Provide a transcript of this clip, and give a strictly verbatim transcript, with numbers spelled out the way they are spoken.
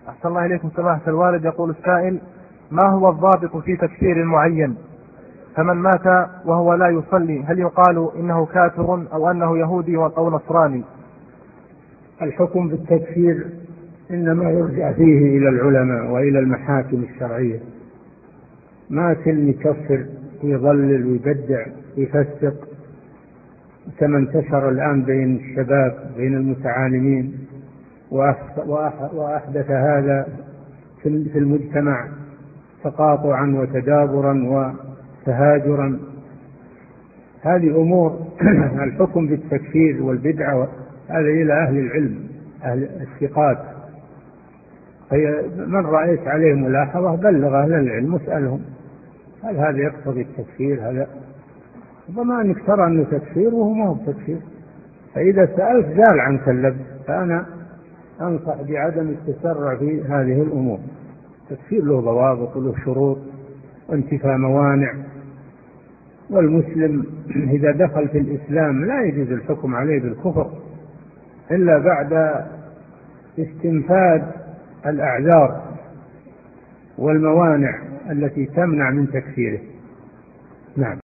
أحسن الله إليكم سماحة الوالد. يقول السائل: ما هو الضابط في تكفير معين؟ فمن مات وهو لا يصلي هل يقال إنه كافر أو أنه يهودي أو نصراني؟ الحكم بالتكفير إنما يرجع فيه إلى العلماء وإلى المحاكم الشرعية. ما كل يكفر ويضلل ويبدع ويفسق كما انتشر الآن بين الشباب بين المتعالمين، وأحدث هذا في المجتمع تقاطعا وتدابرا وتهاجرا. هذه أمور الحكم بالتكفير والبدعة هذا إلى أهل العلم أهل الثقات. من رأيت عليه ملاحظة بلغ أهل العلم واسألهم هل هذا يقتضي التكفير. هذا ربما أنك ترى أنه تكفير وهو ما هو تكفير، فإذا سألت زال عنك اللبس. فأنا أنصح بعدم التسرع في هذه الأمور. التكفير له ضوابط وله شروط وانتفاء موانع، والمسلم إذا دخل في الإسلام لا يجوز الحكم عليه بالكفر إلا بعد استنفاذ الأعذار والموانع التي تمنع من تكفيره. نعم.